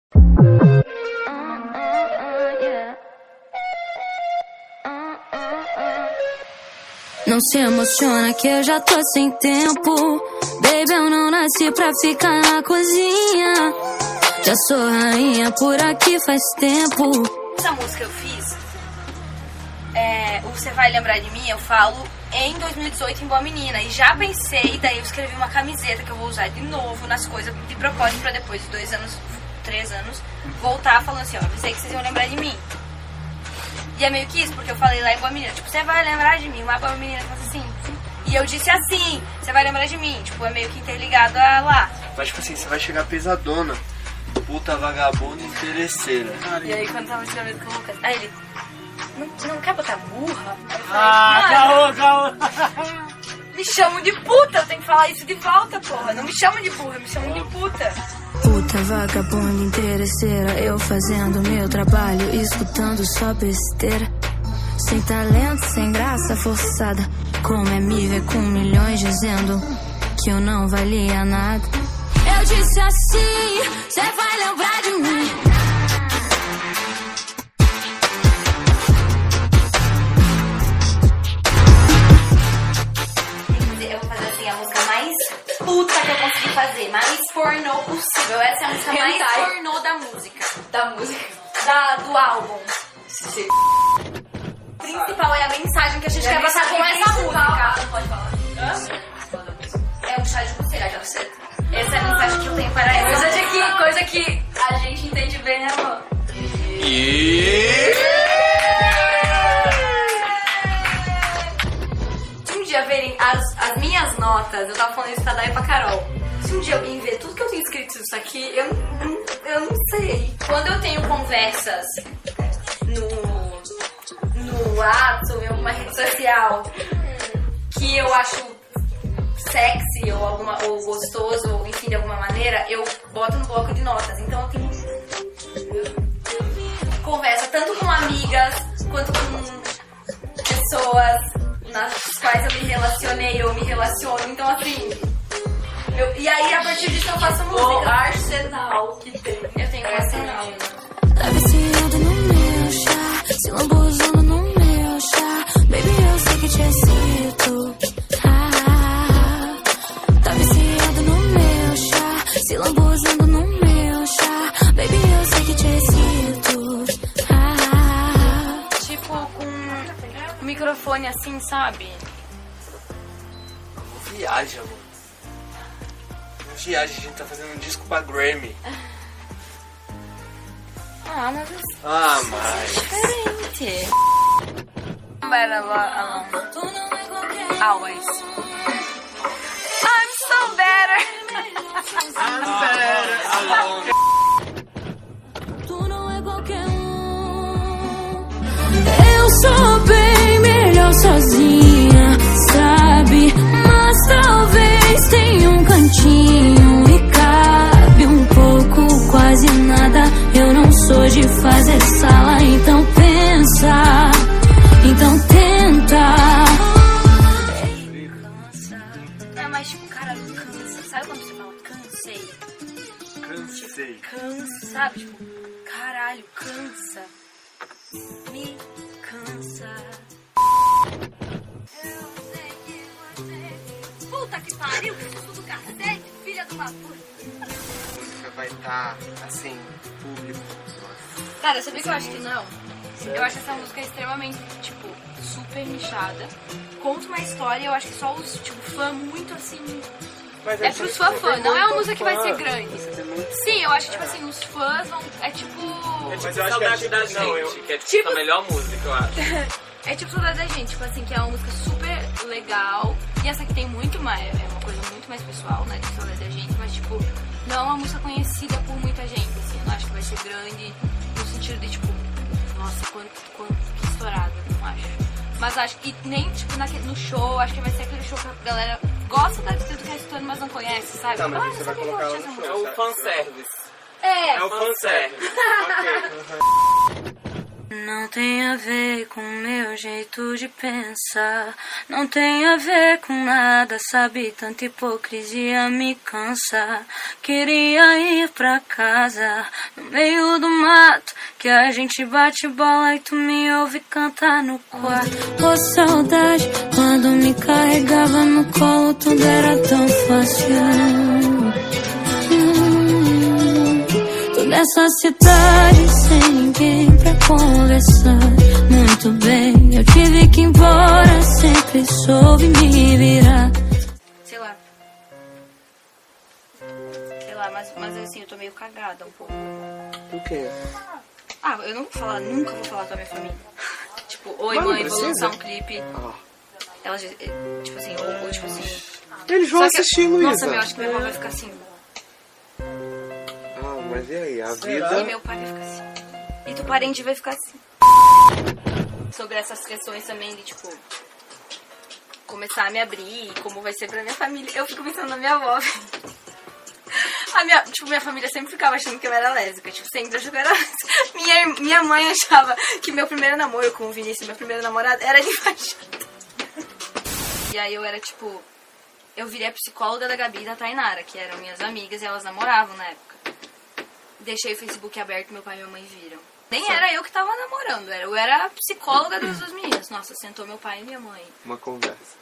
Não se emociona que eu já tô sem tempo. Baby, eu não nasci pra ficar na cozinha. Já sou rainha por aqui faz tempo. Essa música eu fiz, Você Vai Lembrar de Mim, eu falo em 2018 em Boa Menina. E já pensei, daí eu escrevi uma camiseta que eu vou usar de novo nas coisas de propósito pra depois de 2 anos, 3 anos, voltar falando assim, ó, avisei que vocês iam lembrar de mim. E é meio que isso, porque eu falei lá em Boa Menina, tipo, você vai lembrar de mim, uma Boa Menina faz assim. E eu disse assim, você vai lembrar de mim, tipo, é meio que interligado a lá. Mas tipo assim, você vai chegar pesadona, puta vagabunda interesseira. E aí quando tava escrevendo com o Lucas, aí ele, não quer botar burra? Caô. Me chamam de puta, eu tenho que falar isso de volta, porra. Não me chamam de burra, me chamam de puta. Puta vagabunda interesseira, eu fazendo meu trabalho, escutando só besteira. Sem talento, sem graça forçada. Como é me ver com milhões dizendo que eu não valia nada. Eu disse assim, cê vai lembrar de mim. Eu vou fazer assim, a música mais puta que eu consegui fazer, mais pornô possível. Essa é a música mais pornô da música. Do álbum. Sim. O principal é a mensagem que a gente quer passar com essa música. Pode falar. É um chá de pulseira, já você. Essa é a mensagem que eu tenho para ela. Coisa que a gente entende bem, né, amor? Se um dia verem as minhas notas, eu tava falando isso pra Dai e pra Carol. Se um dia alguém ver tudo que eu tenho escrito isso aqui, eu não sei. Quando eu tenho conversas no WhatsApp, em alguma rede social, que eu acho sexy ou gostoso, ou enfim, de alguma maneira, eu boto no bloco de notas. Então eu tenho conversa tanto com amigas quanto com pessoas nas quais eu me relacionei ou me relaciono. Então assim, e aí a partir disso eu faço música. O arsenal que tem. Eu tenho um arsenal. Tá viciado no meu chá, se lambuzando no meu chá. Baby, eu sei que te excito. Tá viciado no meu chá, se lambuzando no meu chá. Baby, eu sei que te excito. Tipo, com o microfone assim, sabe? Viaja, mano. Viaja, a gente tá fazendo um disco pra Grammy. Mas Diferente. Always. I'm so better. Tu não é qualquer um. Eu sou bem melhor sozinha, sabe? Mas talvez tenha um cantinho e cabe um pouco, quase nada. Eu não sou de fazer sala, então pensa, então tenta. Mas tipo, cara, cansa. Sabe quando você fala cansei? Cansei. Cansa, sabe? Tipo, caralho, cansa. Me cansa. Puta que pariu, que susto do cacete, filha de uma puta. A música vai estar, assim, público. Cara, sabia que eu acho que não? Eu acho essa música extremamente, tipo, super nichada. Conta uma história, eu acho que só os, tipo, fã muito assim... Mas é pros fã, não é uma música que vai ser grande. Muito... Sim, eu acho que, tipo assim, os fãs vão... É tipo... Mas eu acho que é tipo da gente, que é tipo a melhor música, eu acho. É tipo Saudade da Gente, tipo assim, que é uma música super legal. E essa aqui tem muito mais, é uma coisa muito mais pessoal, né, de Saudade da Gente. Mas, tipo, não é uma música conhecida por muita gente, assim. Eu não acho que vai ser grande no sentido de, tipo... Nossa, quanto que estourado, não acho. Mas acho que nem, tipo, no show, acho que vai ser aquele show que a galera gosta da atitude que é estourando, mas não conhece, sabe? Tá, mas você vai colocar ela no show. É o fanservice. É É o fanservice. Ok. Não tem a ver com meu jeito de pensar, não tem a ver com nada, sabe? Tanta hipocrisia me cansa. Queria ir pra casa, no meio do mato, que a gente bate bola e tu me ouve cantar no quarto. Ô saudade, quando me carregava no colo tudo era tão fácil. Nessa cidade sem ninguém pra conversar. Muito bem, eu tive que ir embora, sempre soube me virar. Sei lá, mas assim, eu tô meio cagada um pouco. O quê? Ah, eu não vou falar, nunca vou falar com a minha família. Tipo, oi Mas não mãe, vou precisa. lançar um clipe. Ah. Ela, tipo assim, ou tipo assim... Eles vão Só que- assistir, Luísa. Nossa, eu acho que minha mãe vai ficar assim. Ah, mas e aí? A E vida... meu pai vai ficar assim. E teu parente vai ficar assim. Sobre essas questões também de, tipo, começar a me abrir, como vai ser pra minha família. Eu fico pensando na minha avó. Minha família sempre ficava achando que eu era lésbica. Tipo, sempre achou que eu era lésbica. Minha mãe achava que meu primeiro namoro com o Vinícius, meu primeiro namorado, era de fachada. E aí eu era, tipo... Eu virei a psicóloga da Gabi e da Tainara, que eram minhas amigas e elas namoravam na época. Deixei o Facebook aberto, meu pai e minha mãe viram. Nem era eu que tava namorando, eu era a psicóloga das duas meninas. Nossa, sentou meu pai e minha mãe. Uma conversa.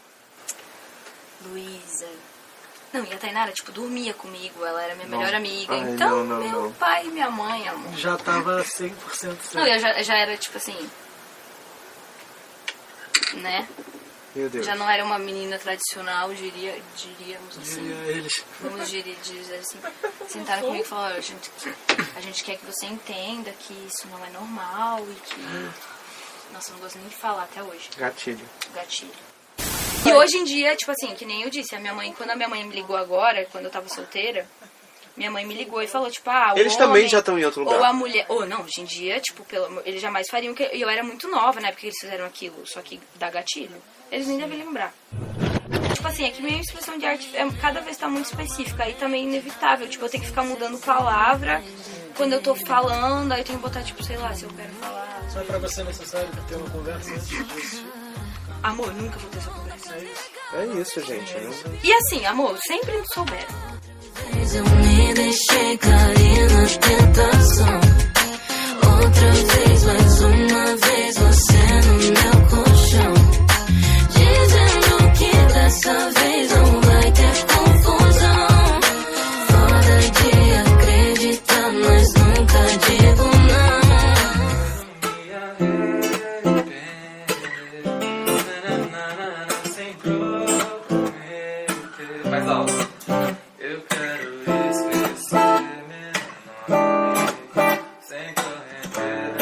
Luísa. Não, e a Tainara, tipo, dormia comigo, ela era minha melhor amiga. Ai, então, não, meu pai e minha mãe, amor. Já tava 100% certo. Não, eu já era, tipo assim... Né? Meu Deus. Já não era uma menina tradicional, diríamos assim. Diria eles. Vamos dizer assim, sentaram comigo e falaram, a gente quer que você entenda que isso não é normal e que... Nossa, eu não gosto nem de falar até hoje. Gatilho. Gatilho. E hoje em dia, tipo assim, que nem eu disse, quando a minha mãe me ligou agora, quando eu tava solteira, minha mãe me ligou e falou, tipo, o Eles homem, também já estão em outro lugar. ou a mulher... Ou não, hoje em dia, tipo, eles jamais fariam que... E eu era muito nova, né, porque eles fizeram aquilo, só que dá gatilho. Eles nem devem lembrar. Tipo assim, é que minha expressão de arte cada vez tá muito específica. Aí também é inevitável. Tipo, eu tenho que ficar mudando palavra quando eu tô falando. Aí eu tenho que botar, tipo, sei lá, se eu quero falar... Só pra você é necessário ter uma conversa antes disso. Amor, nunca vou ter essa conversa. É isso, gente. Né? E assim, amor, sempre souberam. Mas eu me deixei cair na tentação. Outra vez, mais uma vez, você no meu colchão, dizendo que dessa vez não vai ter confusão. Foda de acreditar, mas nunca digo não. Mais alto. Eu quero esquecer meu nome sem correr.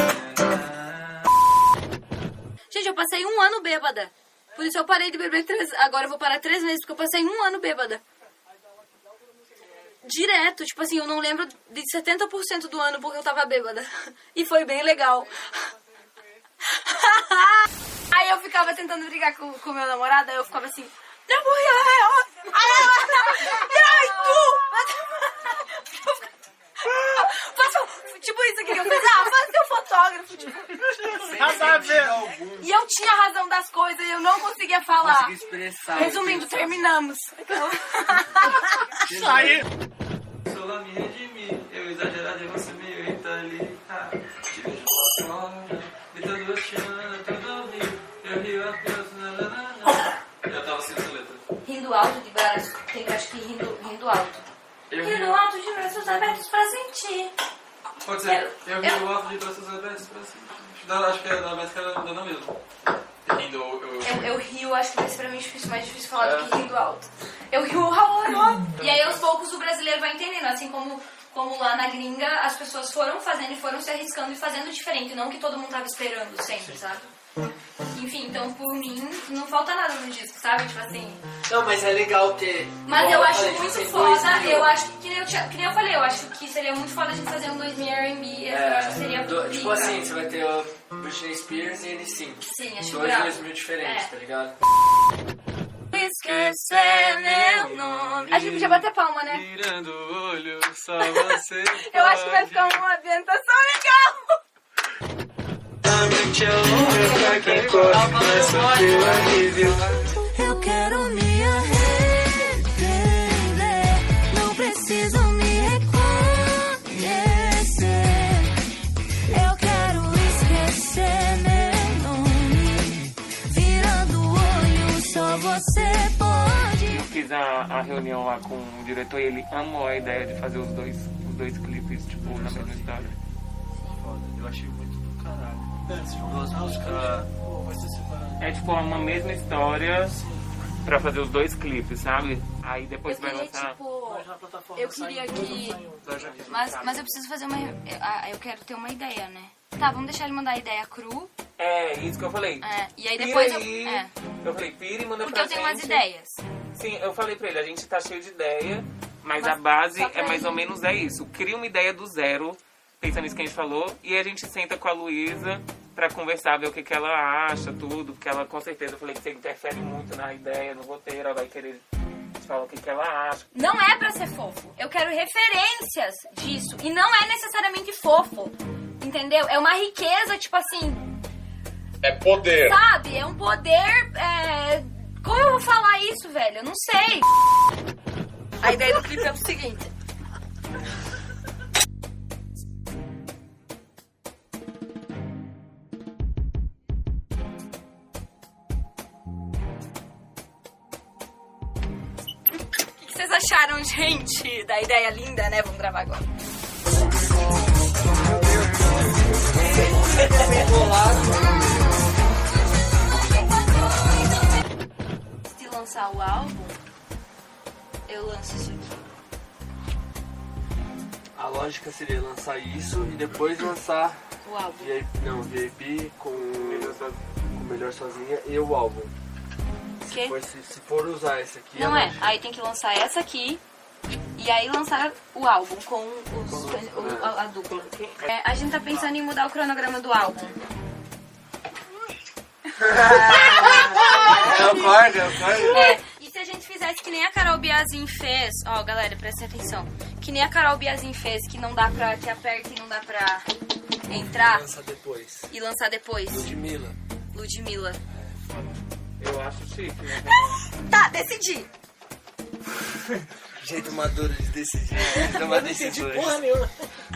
Gente, eu passei 1 ano bêbada. Por isso eu parei de beber agora eu vou parar 3 meses, porque eu passei 1 ano bêbada. Direto, tipo assim, eu não lembro de 70% do ano porque eu tava bêbada. E foi bem legal. Aí eu ficava tentando brigar com o meu namorado, aí eu ficava assim... Tipo isso aqui que eu fiz, faz teu fotógrafo, tipo. Nada a ver. E eu tinha razão das coisas e eu não conseguia falar. Consegui expressar. Resumindo, terminamos. Aí. Sou lá, me redimi. Eu exagerar de você me irrita ali. Te vejo fora. E todo eu te amo, todo ouvido. Eu rio apenas. Eu tava sem essa letra. Rindo alto de braços, tem acho que rindo alto. Eu Rindo rio. alto de braços abertos pra sentir. Pode ser. Eu rio alto de braços abertos pra cima. Acho que é da Jéssica era dona mesmo. Rindo, Eu rio, acho que vai ser pra mim mais difícil falar do que rindo alto. Eu rio, e aí aos poucos o brasileiro vai entendendo, assim como lá na gringa as pessoas foram fazendo e foram se arriscando e fazendo diferente, não que todo mundo tava esperando sempre, sabe? Enfim, então por mim não falta nada no disco, sabe? Tipo assim... Não, mas é legal ter... Mas eu acho muito foda, eu acho... acho que nem eu falei, eu acho que seria muito foda de fazer um 2000 R&B, eu acho que seria tipo pica. assim, você vai ter o Britney Spears e NSYNC. Sim, acho Dois bravo. 2000 diferentes, É. tá ligado? Esquecer meu nome. A gente podia bater palma, né? Mirando o olho, só você. Eu acho que vai ficar uma ambientação legal. Sente a onda pra quem corre, mas só teu alívio. Eu quero me arrepender, não preciso me reconhecer. Eu quero esquecer meu nome, virando o olho, só você pode. Eu fiz a reunião lá com o diretor e ele amou a ideia de fazer os dois clipes, tipo, na mesma história. Foda, eu achei muito do caralho. Se Duas músicas. vai ser separado. É tipo uma mesma história pra fazer os dois clipes, sabe? Aí depois Eu vai queria, lançar. tipo... Mas na plataforma Eu sai queria em dois, que- não sai em um. Mas eu preciso fazer uma... Eu quero ter uma ideia, né? Tá, vamos deixar ele mandar a ideia cru. É, isso que eu falei. É, e aí Pira depois aí. eu Eu falei, pira e manda porque pra eu tenho gente. umas ideias. Sim, eu falei pra ele, a gente tá cheio de ideia, mas a base só pra é mais ele. ou menos isso. Cria uma ideia do zero, pensando nisso que a gente falou, e a gente senta com a Luísa pra conversar, ver o que ela acha, tudo, porque ela com certeza, eu falei que você interfere muito na ideia, no roteiro, ela vai querer te falar o que ela acha. Não é pra ser fofo. Eu quero referências disso. E não é necessariamente fofo. Entendeu? É uma riqueza, tipo assim... É poder. Sabe? É um poder... Como eu vou falar isso, velho? Eu não sei. A ideia do clipe é o seguinte. O que vocês acharam, gente, da ideia linda, né? Vamos gravar agora. Se lançar o álbum, eu lanço isso aqui. A lógica seria lançar isso e depois lançar O álbum. VIP com Melhor Sozinha e o álbum. quê? Se for usar esse aqui... Não a é. lógica- Aí tem que lançar essa aqui e aí lançar o álbum com a dupla. A gente tá pensando em mudar o cronograma do álbum. Eu concordo. E se a gente fizesse que nem a Carol Biazin fez, ó, galera, prestem atenção. Que nem a Carol Biazin fez, que não dá pra, que aperta e não dá pra entrar Lança depois. e lançar depois. Ludmilla. Eu acho chique, né? Tá, decidi. Jeito maduro de decidir. Tomar decisões. Porra nenhuma.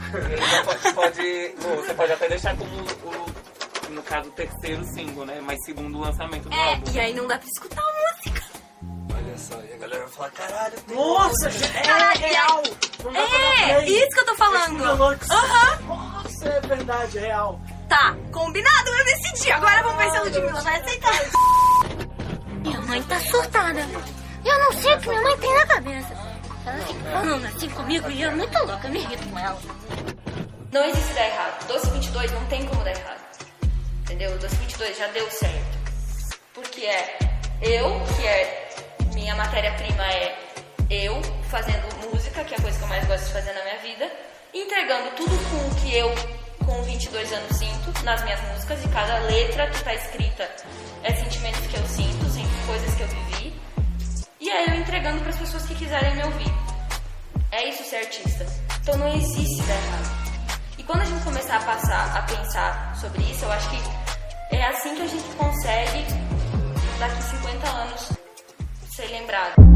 Você pode até deixar como no caso, o terceiro single, né? Mas segundo o lançamento do álbum. E aí não dá pra escutar a música. Olha só, e a galera vai falar, caralho, tem Nossa, gente, é real. Não dá pra dar play. Isso que eu tô falando. Deluxe. Aham. Nossa, é verdade, é real. Tá, combinado, eu decidi. Agora vamos ver se a Ludmilla vai aceitar. Minha mãe tá surtada. Eu não sei o que minha mãe tem na cabeça. Ela fica falando assim comigo e eu muito louca, eu me irrito com ela. Não existe dar errado. Doce 22 não tem como dar errado. Entendeu? O Doce 22 já deu certo. Porque minha matéria-prima é eu fazendo música, que é a coisa que eu mais gosto de fazer na minha vida, entregando tudo com o que eu, com 22 anos, sinto nas minhas músicas, e cada letra que tá escrita é sentimentos que eu sinto, coisas que eu vivi, e aí eu entregando para as pessoas que quiserem me ouvir. É isso ser artista. Então não existe dar errado. E quando a gente começar a pensar sobre isso, eu acho que é assim que a gente consegue, daqui 50 anos, ser lembrado.